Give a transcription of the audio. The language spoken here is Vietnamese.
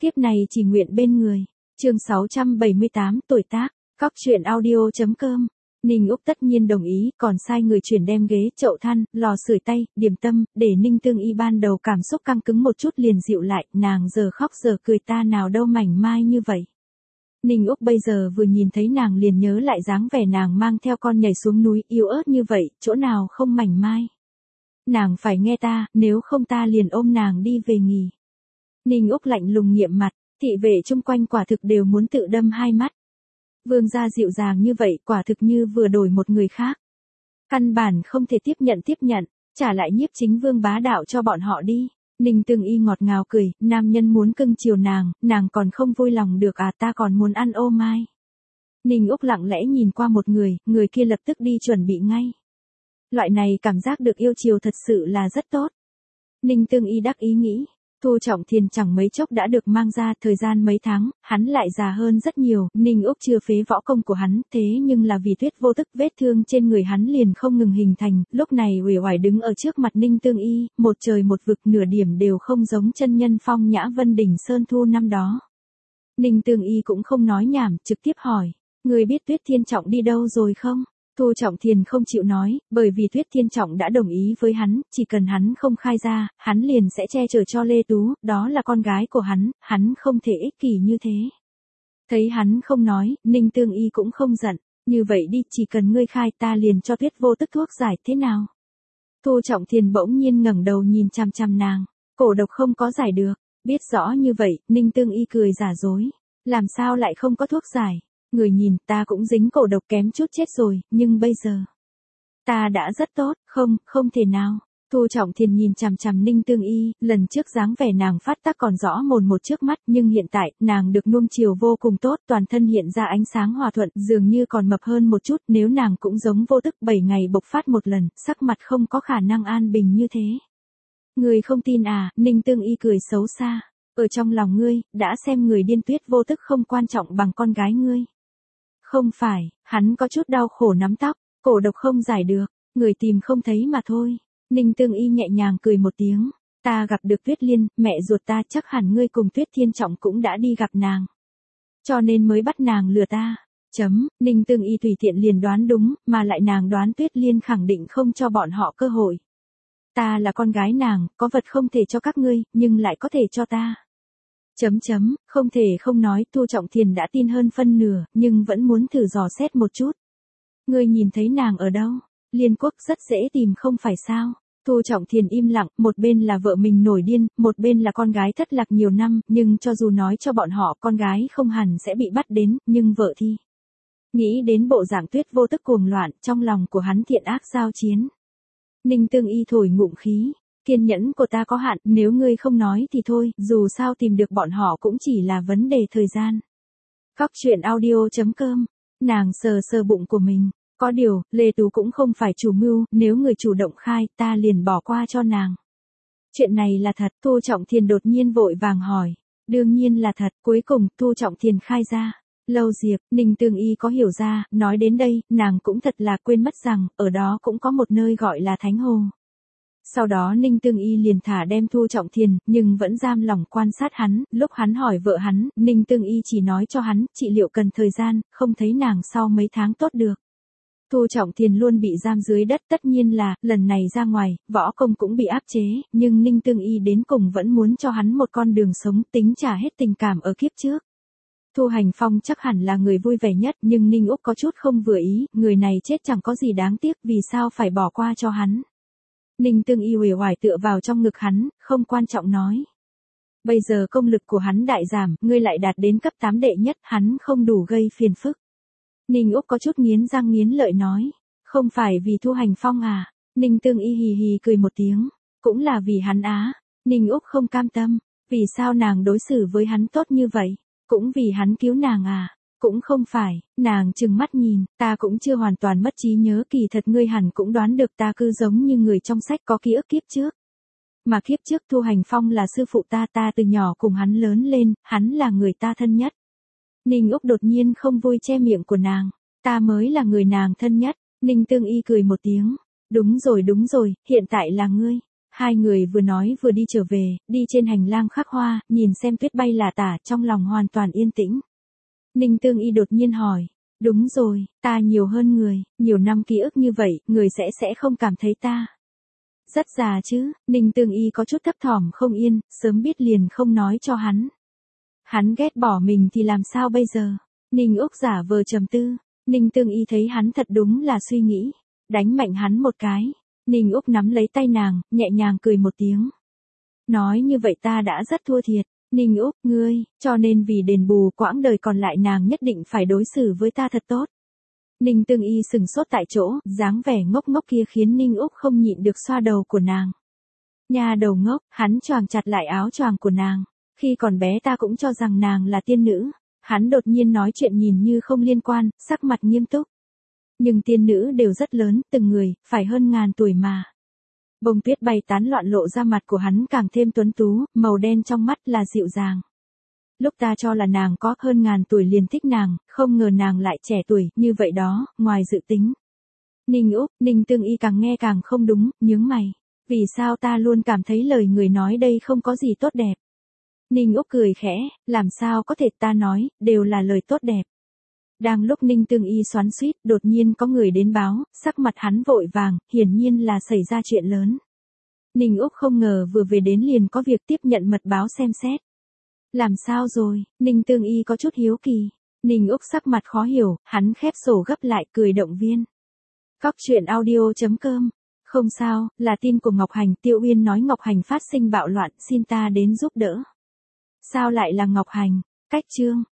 Kiếp này chỉ nguyện bên người. Chương 678 tuổi tác. Cóc truyện audio.com. Ninh Úc tất nhiên đồng ý, còn sai người chuyển đem ghế, chậu than, lò sưởi tay, điểm tâm, để Ninh Tương Y ban đầu cảm xúc căng cứng một chút liền dịu lại, nàng giờ khóc giờ cười ta nào đâu mảnh mai như vậy. Ninh Úc bây giờ vừa nhìn thấy nàng liền nhớ lại dáng vẻ nàng mang theo con nhảy xuống núi, yếu ớt như vậy, chỗ nào không mảnh mai. Nàng phải nghe ta, nếu không ta liền ôm nàng đi về nghỉ. Ninh Úc lạnh lùng nghiệm mặt, thị vệ chung quanh quả thực đều muốn tự đâm hai mắt. Vương gia dịu dàng như vậy quả thực như vừa đổi một người khác. Căn bản không thể tiếp nhận, trả lại nhiếp chính vương bá đạo cho bọn họ đi. Ninh Tương Y ngọt ngào cười, nam nhân muốn cưng chiều nàng còn không vui lòng được à, ta còn muốn ăn ô mai. Ninh Úc lặng lẽ nhìn qua một người kia lập tức đi chuẩn bị ngay. Loại này cảm giác được yêu chiều thật sự là rất tốt. Ninh Tương Y đắc ý nghĩ, Thu Trọng Thiền chẳng mấy chốc đã được mang ra, thời gian mấy tháng, hắn lại già hơn rất nhiều, Ninh Úc chưa phế võ công của hắn, thế nhưng là vì Tuyết Vô Tức vết thương trên người hắn liền không ngừng hình thành, lúc này uể oải đứng ở trước mặt Ninh Tương Y, một trời một vực nửa điểm đều không giống chân nhân phong nhã Vân Đỉnh Sơn Thu năm đó. Ninh Tương Y cũng không nói nhảm, trực tiếp hỏi, người biết Tuyết Thiên Trọng đi đâu rồi không? Thu Trọng Thiền không chịu nói, bởi vì Tuyết Thiên Trọng đã đồng ý với hắn, chỉ cần hắn không khai ra, hắn liền sẽ che chở cho Lê Tú, đó là con gái của hắn không thể ích kỷ như thế. Thấy hắn không nói, Ninh Tương Y cũng không giận, như vậy đi, chỉ cần ngươi khai ta liền cho Tuyết Vô Tức thuốc giải thế nào. Thu Trọng Thiền bỗng nhiên ngẩng đầu nhìn chằm chằm nàng, cổ độc không có giải được, biết rõ như vậy, Ninh Tương Y cười giả dối, làm sao lại không có thuốc giải. Người nhìn ta cũng dính cổ độc kém chút chết rồi, nhưng bây giờ ta đã rất tốt, không thể nào. Thu Trọng Thiền nhìn chằm chằm Ninh Tương Y, lần trước dáng vẻ nàng phát tác còn rõ mồn một trước mắt, nhưng hiện tại, nàng được nuông chiều vô cùng tốt, toàn thân hiện ra ánh sáng hòa thuận, dường như còn mập hơn một chút, nếu nàng cũng giống Vô Tức 7 ngày bộc phát một lần, sắc mặt không có khả năng an bình như thế. Người không tin à? Ninh Tương Y cười xấu xa, ở trong lòng ngươi, đã xem người điên Tuyết Vô Tức không quan trọng bằng con gái ngươi. Không phải, hắn có chút đau khổ nắm tóc, cổ độc không giải được, người tìm không thấy mà thôi. Ninh Tương Y nhẹ nhàng cười một tiếng, ta gặp được Tuyết Liên, mẹ ruột ta, chắc hẳn ngươi cùng Tuyết Thiên Trọng cũng đã đi gặp nàng. Cho nên mới bắt nàng lừa ta. Ninh Tương Y tùy tiện liền đoán đúng, mà lại nàng đoán Tuyết Liên khẳng định không cho bọn họ cơ hội. Ta là con gái nàng, có vật không thể cho các ngươi, nhưng lại có thể cho ta. Không thể không nói, Thu Trọng Thiền đã tin hơn phân nửa, nhưng vẫn muốn thử dò xét một chút. Ngươi nhìn thấy nàng ở đâu? Liên Quốc rất dễ tìm không phải sao? Thu Trọng Thiền im lặng, một bên là vợ mình nổi điên, một bên là con gái thất lạc nhiều năm, nhưng cho dù nói cho bọn họ con gái không hẳn sẽ bị bắt đến, nhưng vợ thì. Nghĩ đến bộ dạng Tuyết Vô Tức cuồng loạn, trong lòng của hắn thiện ác giao chiến. Ninh Tương Y thổi ngụm khí. Kiên nhẫn của ta có hạn, nếu ngươi không nói thì thôi, dù sao tìm được bọn họ cũng chỉ là vấn đề thời gian. Cóc truyện audio.com. Nàng sờ bụng của mình, có điều, Lê Tú cũng không phải chủ mưu, nếu người chủ động khai, ta liền bỏ qua cho nàng. Chuyện này là thật, Thu Trọng Thiền đột nhiên vội vàng hỏi. Đương nhiên là thật, cuối cùng, Thu Trọng Thiền khai ra. Lâu Diệp, Ninh Tương Y có hiểu ra, nói đến đây, nàng cũng thật là quên mất rằng, ở đó cũng có một nơi gọi là Thánh Hồ. Sau đó Ninh Tương Y liền thả đem Thu Trọng Thiền, nhưng vẫn giam lòng quan sát hắn, lúc hắn hỏi vợ hắn, Ninh Tương Y chỉ nói cho hắn, trị liệu cần thời gian, không thấy nàng sau mấy tháng tốt được. Thu Trọng Thiền luôn bị giam dưới đất, tất nhiên là, lần này ra ngoài, võ công cũng bị áp chế, nhưng Ninh Tương Y đến cùng vẫn muốn cho hắn một con đường sống, tính trả hết tình cảm ở kiếp trước. Thu Hành Phong chắc hẳn là người vui vẻ nhất, nhưng Ninh Úc có chút không vừa ý, người này chết chẳng có gì đáng tiếc, vì sao phải bỏ qua cho hắn. Ninh Tương Y uể oải tựa vào trong ngực hắn, không quan trọng nói. Bây giờ công lực của hắn đại giảm, ngươi lại đạt đến cấp 8 đệ nhất, hắn không đủ gây phiền phức. Ninh Úc có chút nghiến răng nghiến lợi nói, không phải vì Thu Hành Phong à? Ninh Tương Y hì hì cười một tiếng, cũng là vì hắn á. Ninh Úc không cam tâm, vì sao nàng đối xử với hắn tốt như vậy, cũng vì hắn cứu nàng à? Cũng không phải, nàng trừng mắt nhìn, ta cũng chưa hoàn toàn mất trí nhớ, kỳ thật ngươi hẳn cũng đoán được ta cứ giống như người trong sách có ký ức kiếp trước. Mà kiếp trước Thu Hành Phong là sư phụ ta từ nhỏ cùng hắn lớn lên, hắn là người ta thân nhất. Ninh Úc đột nhiên không vui che miệng của nàng, ta mới là người nàng thân nhất. Ninh Tương Y cười một tiếng, đúng rồi, hiện tại là ngươi. Hai người vừa nói vừa đi trở về, đi trên hành lang khắc hoa, nhìn xem tuyết bay là tả, trong lòng hoàn toàn yên tĩnh. Ninh Tương Y đột nhiên hỏi, đúng rồi, ta nhiều hơn người, nhiều năm ký ức như vậy, người sẽ không cảm thấy ta rất già chứ? Ninh Tương Y có chút thấp thỏm không yên, sớm biết liền không nói cho hắn. Hắn ghét bỏ mình thì làm sao bây giờ? Ninh Úc giả vờ trầm tư. Ninh Tương Y thấy hắn thật đúng là suy nghĩ, đánh mạnh hắn một cái. Ninh Úc nắm lấy tay nàng, nhẹ nhàng cười một tiếng. Nói như vậy ta đã rất thua thiệt. Ninh Úc, ngươi, cho nên vì đền bù quãng đời còn lại nàng nhất định phải đối xử với ta thật tốt. Ninh Tương Y sừng sốt tại chỗ, dáng vẻ ngốc ngốc kia khiến Ninh Úc không nhịn được xoa đầu của nàng. Nha đầu ngốc, hắn choàng chặt lại áo choàng của nàng. Khi còn bé ta cũng cho rằng nàng là tiên nữ. Hắn đột nhiên nói chuyện nhìn như không liên quan, sắc mặt nghiêm túc. Nhưng tiên nữ đều rất lớn, từng người, phải hơn ngàn tuổi mà. Bông tuyết bay tán loạn lộ ra mặt của hắn càng thêm tuấn tú, màu đen trong mắt là dịu dàng. Lúc ta cho là nàng có hơn ngàn tuổi liền thích nàng, không ngờ nàng lại trẻ tuổi, như vậy đó, ngoài dự tính. Ninh Úc, Ninh Tương Y càng nghe càng không đúng, nhướng mày. Vì sao ta luôn cảm thấy lời người nói đây không có gì tốt đẹp? Ninh Úc cười khẽ, làm sao có thể ta nói, đều là lời tốt đẹp. Đang lúc Ninh Tương Y xoắn xuýt, đột nhiên có người đến báo, sắc mặt hắn vội vàng, hiển nhiên là xảy ra chuyện lớn. Ninh Úc không ngờ vừa về đến liền có việc tiếp nhận mật báo xem xét. Làm sao rồi? Ninh Tương Y có chút hiếu kỳ. Ninh Úc sắc mặt khó hiểu, hắn khép sổ gấp lại cười động viên. Cóc truyện audio.com. Không sao, là tin của Ngọc Hành. Tiêu Uyên nói Ngọc Hành phát sinh bạo loạn, xin ta đến giúp đỡ. Sao lại là Ngọc Hành? Cách chương.